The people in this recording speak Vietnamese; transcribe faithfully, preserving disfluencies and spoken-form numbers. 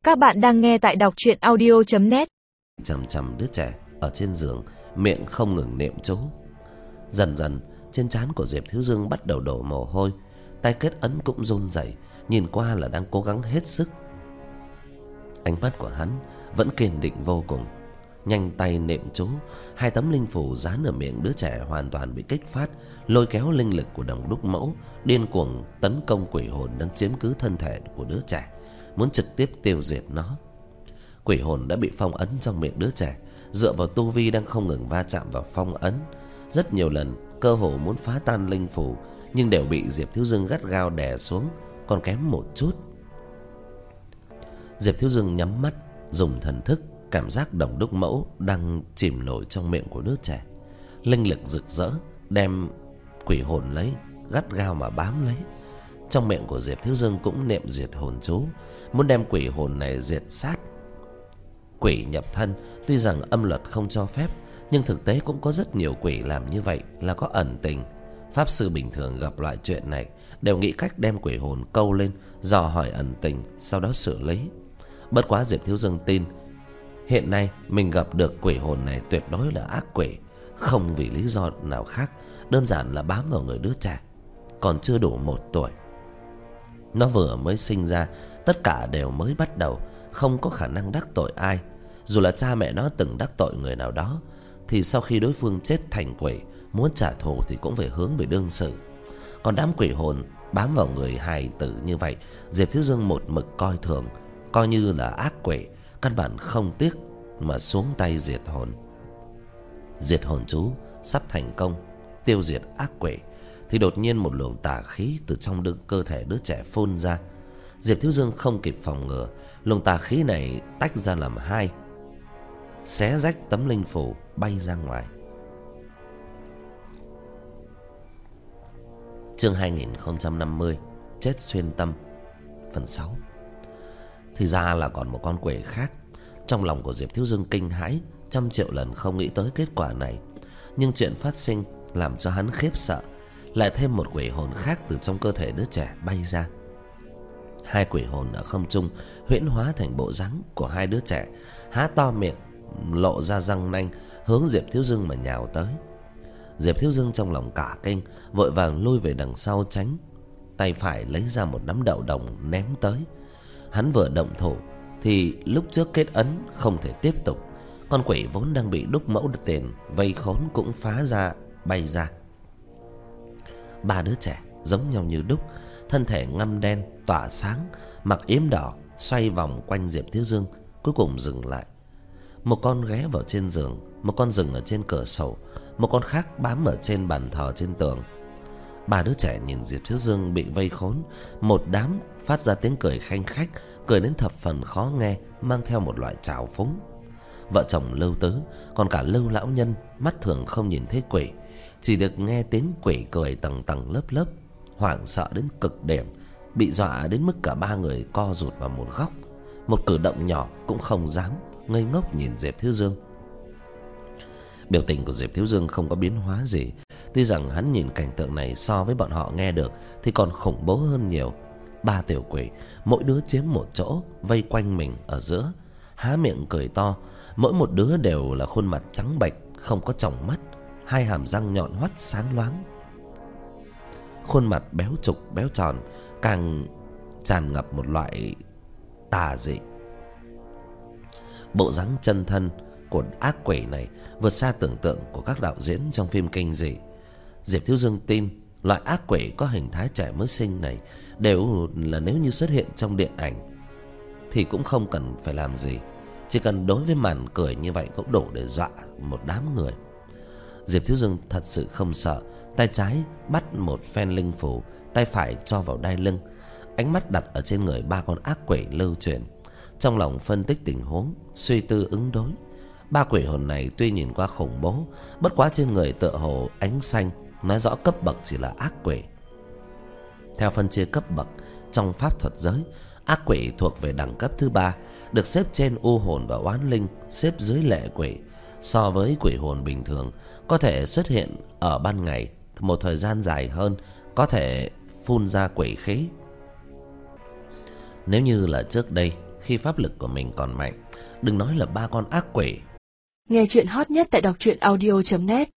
Các bạn đang nghe tại đọc truyện audio chấm net. Chằm chằm đứa trẻ ở trên giường, miệng không ngừng niệm chú. Dần dần trên trán của Diệp Thiếu Dương bắt đầu đổ mồ hôi, tay kết ấn cũng run rẩy, nhìn qua là đang cố gắng hết sức. Ánh mắt của hắn vẫn kiên định vô cùng, nhanh tay niệm chú. Hai tấm linh phù dán ở miệng đứa trẻ hoàn toàn bị kích phát, lôi kéo linh lực của Đồng Đúc Mẫu điên cuồng tấn công quỷ hồn đang chiếm cứ thân thể của đứa trẻ, muốn trực tiếp tiêu diệt nó. Quỷ hồn đã bị phong ấn trong miệng đứa trẻ, dựa vào tu vi đang không ngừng va chạm vào phong ấn. Rất nhiều lần cơ hồ muốn phá tan linh phù, nhưng đều bị Diệp Thiếu Dương gắt gao đè xuống, còn kém một chút. Diệp Thiếu Dương nhắm mắt, dùng thần thức cảm giác Đồng Đúc Mẫu đang chìm nổi trong miệng của đứa trẻ. Linh lực rực rỡ đem quỷ hồn lấy, gắt gao mà bám lấy. Trong miệng của Diệp Thiếu Dương cũng niệm diệt hồn chú, muốn đem quỷ hồn này diệt sát. Quỷ nhập thân tuy rằng âm luật không cho phép, nhưng thực tế cũng có rất nhiều quỷ làm như vậy là có ẩn tình. Pháp sư bình thường gặp loại chuyện này đều nghĩ cách đem quỷ hồn câu lên, dò hỏi ẩn tình, sau đó xử lý. Bất quá Diệp Thiếu Dương tin hiện nay mình gặp được quỷ hồn này tuyệt đối là ác quỷ, không vì lý do nào khác, đơn giản là bám vào người đứa trẻ còn chưa đủ một tuổi. Nó vừa mới sinh ra, tất cả đều mới bắt đầu, không có khả năng đắc tội ai. Dù là cha mẹ nó từng đắc tội người nào đó, thì sau khi đối phương chết thành quỷ, muốn trả thù thì cũng phải hướng về đương sự. Còn đám quỷ hồn bám vào người hài tử như vậy, Diệp Thiếu Dương một mực coi thường, coi như là ác quỷ, căn bản không tiếc mà xuống tay diệt hồn. Diệt hồn chú sắp thành công, tiêu diệt ác quỷ, thì đột nhiên một luồng tà khí từ trong đứa cơ thể đứa trẻ phun ra. Diệp Thiếu Dương không kịp phòng ngừa, luồng tà khí này tách ra làm hai, xé rách tấm linh phù bay ra ngoài. Chương hai nghìn không trăm năm mươi, chết xuyên tâm, phần sáu. Thì ra là còn một con quỷ khác. Trong lòng của Diệp Thiếu Dương kinh hãi, trăm triệu lần không nghĩ tới kết quả này. Nhưng chuyện phát sinh làm cho hắn khiếp sợ, lại thêm một quỷ hồn khác từ trong cơ thể đứa trẻ bay ra. Hai quỷ hồn ở không trung huyễn hóa thành bộ dáng của hai đứa trẻ, há to miệng, lộ ra răng nanh, hướng Diệp Thiếu Dương mà nhào tới. Diệp Thiếu Dương trong lòng cả kinh, vội vàng lui về đằng sau tránh, tay phải lấy ra một nắm đậu đồng ném tới. Hắn vừa động thủ thì lúc trước kết ấn không thể tiếp tục, con quỷ vốn đang bị Đúc Mẫu tiền vây khốn cũng phá ra bay ra. Ba đứa trẻ giống nhau như đúc, thân thể ngăm đen tỏa sáng, mặc yếm đỏ, xoay vòng quanh Diệp Thiếu Dương, cuối cùng dừng lại. Một con ghé vào trên giường, một con dừng ở trên cửa sổ, một con khác bám ở trên bàn thờ trên tường. Ba đứa trẻ nhìn Diệp Thiếu Dương bị vây khốn, một đám phát ra tiếng cười khanh khách, cười đến thập phần khó nghe, mang theo một loại trào phúng. Vợ chồng Lưu Tứ, còn cả Lưu lão nhân mắt thường không nhìn thấy quỷ, chỉ được nghe tiếng quỷ cười tầng tầng lớp lớp, hoảng sợ đến cực điểm, bị dọa đến mức cả ba người co rụt vào một góc, một cử động nhỏ cũng không dám, ngây ngốc nhìn Diệp Thiếu Dương. Biểu tình của Diệp Thiếu Dương không có biến hóa gì, tuy rằng hắn nhìn cảnh tượng này so với bọn họ nghe được thì còn khủng bố hơn nhiều. Ba tiểu quỷ, mỗi đứa chiếm một chỗ, vây quanh mình ở giữa, há miệng cười to, mỗi một đứa đều là khuôn mặt trắng bệch, không có tròng mắt, hai hàm răng nhọn hoắt sáng loáng. Khuôn mặt béo trục béo tròn, càng tràn ngập một loại tà dị. Bộ dáng chân thân của ác quỷ này vượt xa tưởng tượng của các đạo diễn trong phim kinh dị. Diệp Thiếu Dương tin loại ác quỷ có hình thái trẻ mới sinh này đều là nếu như xuất hiện trong điện ảnh thì cũng không cần phải làm gì, chỉ cần đối với màn cười như vậy cũng đủ để dọa một đám người. Diệp Thiếu Dương thật sự không sợ, tay trái bắt một phen linh phù, tay phải cho vào đai lưng, ánh mắt đặt ở trên người ba con ác quỷ lưu truyền, trong lòng phân tích tình huống, suy tư ứng đối. Ba quỷ hồn này tuy nhìn qua khủng bố, bất quá trên người tựa hồ ánh xanh, nói rõ cấp bậc chỉ là ác quỷ. Theo phân chia cấp bậc trong pháp thuật giới, ác quỷ thuộc về đẳng cấp thứ ba, được xếp trên u hồn và oán linh, xếp dưới lệ quỷ. So với quỷ hồn bình thường, có thể xuất hiện ở ban ngày một thời gian dài hơn, có thể phun ra quỷ khí. Nếu như là trước đây, khi pháp lực của mình còn mạnh, đừng nói là ba con ác quỷ. Nghe chuyện hot nhất tại đọc truyện audio chấm net.